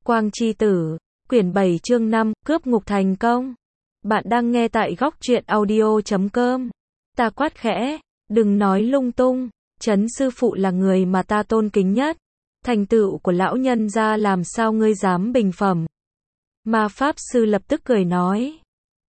Quang Chi Tử, quyển 7 chương 5, cướp ngục thành công. Bạn đang nghe tại góc truyện audio.com. Ta quát khẽ, đừng nói lung tung, Trấn sư phụ là người mà ta tôn kính nhất. Thành tựu của lão nhân gia làm sao ngươi dám bình phẩm. Ma Pháp Sư lập tức cười nói.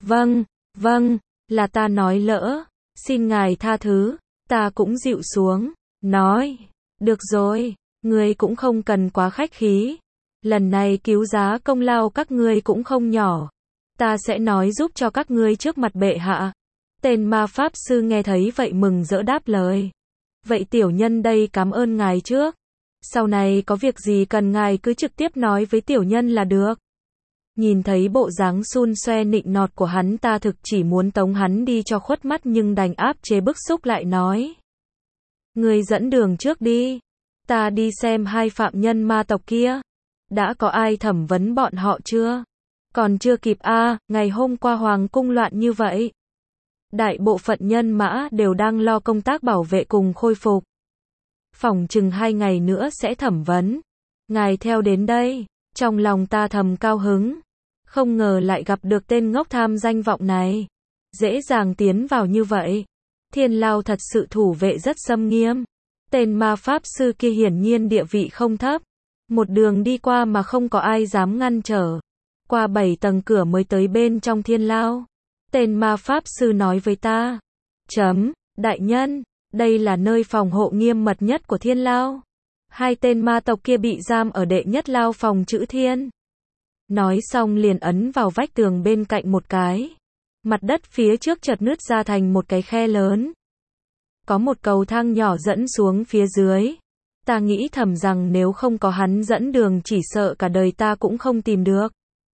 Vâng, là ta nói lỡ, xin ngài tha thứ, ta cũng dịu xuống, nói, được rồi, ngươi cũng không cần quá khách khí. Lần này cứu giá công lao các ngươi cũng không nhỏ. Ta sẽ nói giúp cho các ngươi trước mặt bệ hạ. Tên Ma Pháp Sư nghe thấy vậy mừng rỡ đáp lời. Vậy tiểu nhân đây cảm ơn ngài trước. Sau này có việc gì cần ngài cứ trực tiếp nói với tiểu nhân là được. Nhìn thấy bộ dáng xun xoe nịnh nọt của hắn, ta thực chỉ muốn tống hắn đi cho khuất mắt, nhưng đành áp chế bức xúc lại nói. Ngươi dẫn đường trước đi. Ta đi xem hai phạm nhân ma tộc kia. Đã có ai thẩm vấn bọn họ chưa? Còn chưa kịp ngày hôm qua hoàng cung loạn như vậy. Đại bộ phận nhân mã đều đang lo công tác bảo vệ cùng khôi phục. Phỏng chừng 2 ngày nữa sẽ thẩm vấn. Ngài theo đến đây, trong lòng ta thầm cao hứng. Không ngờ lại gặp được tên ngốc tham danh vọng này. Dễ dàng tiến vào như vậy. Thiên Lao thật sự thủ vệ rất xâm nghiêm. Tên Ma Pháp Sư kia hiển nhiên địa vị không thấp. Một đường đi qua mà không có ai dám ngăn trở. Qua 7 tầng cửa mới tới bên trong Thiên Lao. Tên Ma Pháp Sư nói với ta. Đại nhân, đây là nơi phòng hộ nghiêm mật nhất của Thiên Lao. 2 tên ma tộc kia bị giam ở đệ nhất lao phòng chữ thiên. Nói xong liền ấn vào vách tường bên cạnh một cái. Mặt đất phía trước chợt nứt ra thành một cái khe lớn. Có một cầu thang nhỏ dẫn xuống phía dưới. Ta nghĩ thầm rằng nếu không có hắn dẫn đường chỉ sợ cả đời ta cũng không tìm được.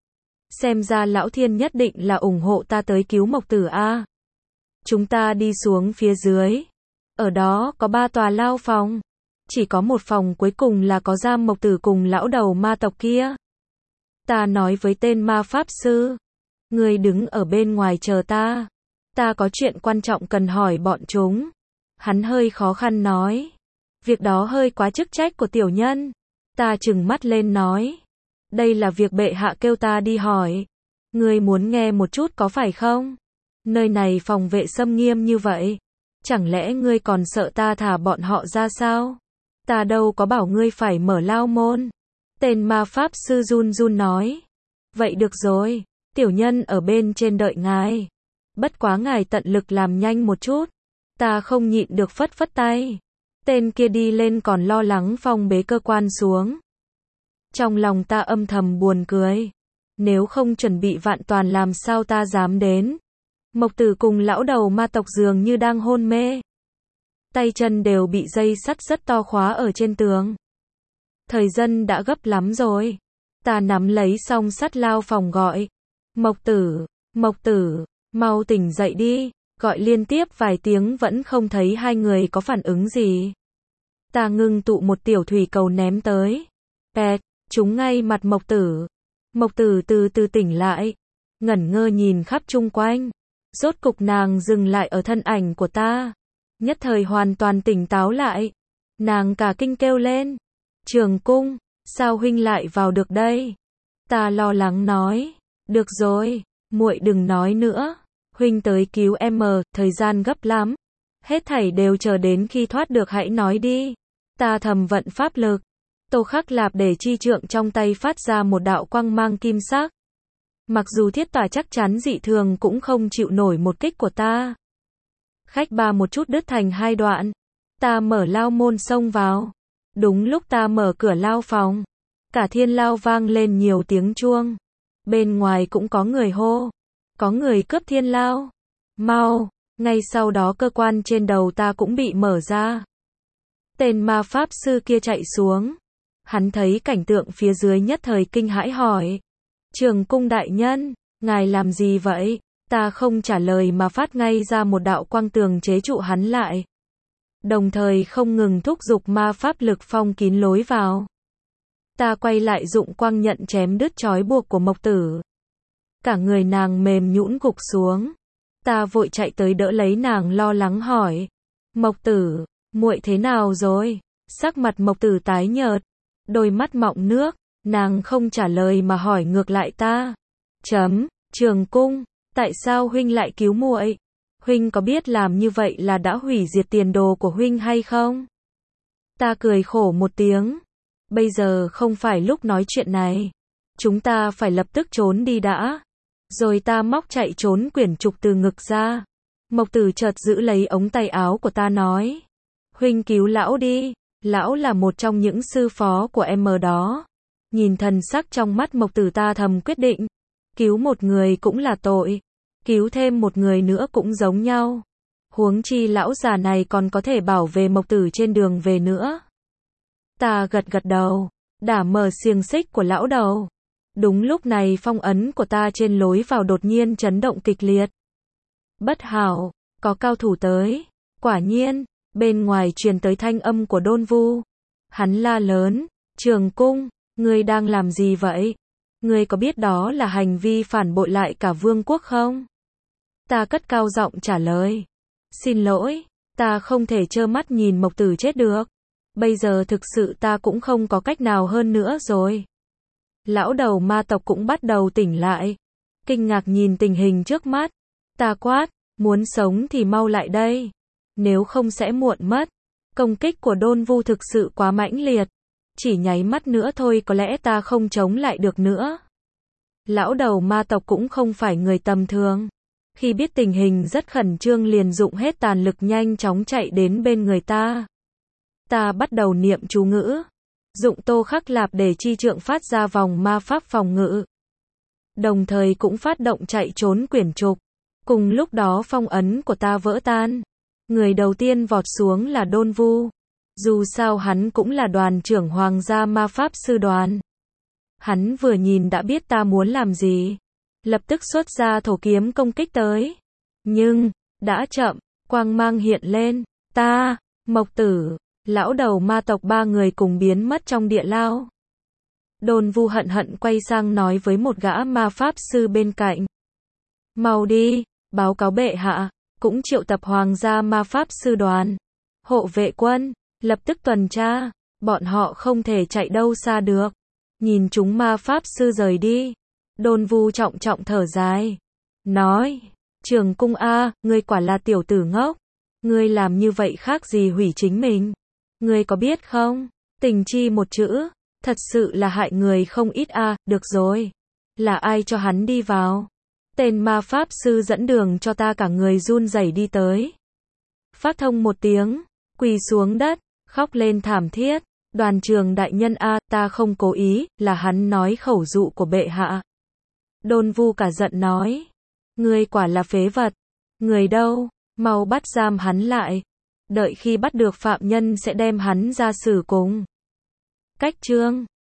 Xem ra lão thiên nhất định là ủng hộ ta tới cứu Mộc Tử a. Chúng ta đi xuống phía dưới. Ở đó có 3 tòa lao phòng. Chỉ có một phòng cuối cùng là có giam Mộc Tử cùng lão đầu ma tộc kia. Ta nói với tên Ma Pháp Sư. Ngươi đứng ở bên ngoài chờ ta. Ta có chuyện quan trọng cần hỏi bọn chúng. Hắn hơi khó khăn nói. Việc đó hơi quá chức trách của tiểu nhân. Ta trừng mắt lên nói. Đây là việc bệ hạ kêu ta đi hỏi. Ngươi muốn nghe một chút có phải không? Nơi này phòng vệ xâm nghiêm như vậy. Chẳng lẽ ngươi còn sợ ta thả bọn họ ra sao? Ta đâu có bảo ngươi phải mở lao môn. Tên Ma Pháp Sư run run nói. Vậy được rồi, tiểu nhân ở bên trên đợi ngài. Bất quá ngài tận lực làm nhanh một chút. Ta không nhịn được phất phất tay. Tên kia đi lên còn lo lắng phong bế cơ quan xuống. Trong lòng ta âm thầm buồn cười. Nếu không chuẩn bị vạn toàn làm sao ta dám đến. Mộc Tử cùng lão đầu ma tộc dường như đang hôn mê. Tay chân đều bị dây sắt rất to khóa ở trên tường. Thời gian đã gấp lắm rồi. Ta nắm lấy song sắt lao phòng gọi. Mộc Tử, mau tỉnh dậy đi. Gọi liên tiếp vài tiếng vẫn không thấy hai người có phản ứng gì. Ta ngưng tụ một tiểu thủy cầu ném tới. Pẹt, trúng ngay mặt Mộc Tử. Mộc Tử từ từ tỉnh lại. Ngẩn ngơ nhìn khắp chung quanh. Rốt cục nàng dừng lại ở thân ảnh của ta. Nhất thời hoàn toàn tỉnh táo lại. Nàng cả kinh kêu lên. Trường Cung, sao huynh lại vào được đây? Ta lo lắng nói. Được rồi, muội đừng nói nữa. Huynh tới cứu em, thời gian gấp lắm. Hết thảy đều chờ đến khi thoát được hãy nói đi. Ta thầm vận pháp lực. Tô Khắc Lạp để chi trượng trong tay phát ra một đạo quang mang kim sắc. Mặc dù thiết tỏa chắc chắn dị thường cũng không chịu nổi một kích của ta. Khách ba một chút đứt thành 2 đoạn. Ta mở lao môn xông vào. Đúng lúc ta mở cửa lao phòng. Cả thiên lao vang lên nhiều tiếng chuông. Bên ngoài cũng có người hô. Có người cướp thiên lao. Mau. Ngay sau đó cơ quan trên đầu ta cũng bị mở ra. Tên Ma Pháp Sư kia chạy xuống. Hắn thấy cảnh tượng phía dưới nhất thời kinh hãi hỏi. Trường Cung đại nhân, ngài làm gì vậy? Ta không trả lời mà phát ngay ra một đạo quang tường chế trụ hắn lại. Đồng thời không ngừng thúc giục ma pháp lực phong kín lối vào. Ta quay lại dụng quang nhận chém đứt trói buộc của Mộc Tử. Cả người nàng mềm nhũn gục xuống. Ta vội chạy tới đỡ lấy nàng lo lắng hỏi. Mộc Tử, muội thế nào rồi? Sắc mặt Mộc Tử tái nhợt. Đôi mắt mọng nước. Nàng không trả lời mà hỏi ngược lại ta. Trường Cung, tại sao huynh lại cứu muội? Huynh có biết làm như vậy là đã hủy diệt tiền đồ của huynh hay không? Ta cười khổ một tiếng. Bây giờ không phải lúc nói chuyện này. Chúng ta phải lập tức trốn đi đã. Rồi ta móc chạy trốn quyển trục từ ngực ra. Mộc Tử chợt giữ lấy ống tay áo của ta nói. Huynh cứu lão đi. Lão là một trong những sư phó của em đó. Nhìn thần sắc trong mắt Mộc Tử ta thầm quyết định. Cứu một người cũng là tội. Cứu thêm một người nữa cũng giống nhau. Huống chi lão già này còn có thể bảo vệ Mộc Tử trên đường về nữa. Ta gật gật đầu. Đả mở xiềng xích của lão đầu. Đúng lúc này phong ấn của ta trên lối vào đột nhiên chấn động kịch liệt. Bất hảo, có cao thủ tới. Quả nhiên, bên ngoài truyền tới thanh âm của Đôn Vu. Hắn la lớn, Trường Cung, ngươi đang làm gì vậy? Ngươi có biết đó là hành vi phản bội lại cả vương quốc không? Ta cất cao giọng trả lời. Xin lỗi, ta không thể trơ mắt nhìn Mộc Tử chết được. Bây giờ thực sự ta cũng không có cách nào hơn nữa rồi. Lão đầu ma tộc cũng bắt đầu tỉnh lại. Kinh ngạc nhìn tình hình trước mắt. Ta quát, muốn sống thì mau lại đây. Nếu không sẽ muộn mất. Công kích của Đôn Vu thực sự quá mãnh liệt. Chỉ nháy mắt nữa thôi có lẽ ta không chống lại được nữa. Lão đầu ma tộc cũng không phải người tầm thường. Khi biết tình hình rất khẩn trương liền dụng hết tàn lực nhanh chóng chạy đến bên người ta. Ta bắt đầu niệm chú ngữ. Dụng Tô Khắc Lạp để chi trượng phát ra vòng ma pháp phòng ngự. Đồng thời cũng phát động chạy trốn quyển trục. Cùng lúc đó phong ấn của ta vỡ tan. Người đầu tiên vọt xuống là Đôn Vu. Dù sao hắn cũng là đoàn trưởng Hoàng gia ma pháp sư đoàn. Hắn vừa nhìn đã biết ta muốn làm gì. Lập tức xuất ra thổ kiếm công kích tới. Nhưng, đã chậm, quang mang hiện lên. Ta, Mộc Tử, lão đầu ma tộc ba người cùng biến mất trong địa lao. Đôn Vu hận hận quay sang nói với một gã ma pháp sư bên cạnh. Mau đi, báo cáo bệ hạ, cũng triệu tập Hoàng gia ma pháp sư đoàn. Hộ vệ quân, lập tức tuần tra, bọn họ không thể chạy đâu xa được. Nhìn chúng ma pháp sư rời đi. Đôn Vu trọng trọng thở dài. Nói, Trường Cung A, ngươi quả là tiểu tử ngốc. Ngươi làm như vậy khác gì hủy chính mình. Ngươi có biết không, tình chi một chữ, thật sự là hại người không ít a. Được rồi. Là ai cho hắn đi vào? Tên ma pháp sư dẫn đường cho ta cả người run rẩy đi tới. Phát thông một tiếng, quỳ xuống đất, khóc lên thảm thiết. Đoàn trường đại nhân a, ta không cố ý, là hắn nói khẩu dụ của bệ hạ. Đôn Vu cả giận nói. Ngươi quả là phế vật. Người đâu? Mau bắt giam hắn lại. Đợi khi bắt được phạm nhân sẽ đem hắn ra xử cùng. Cách chương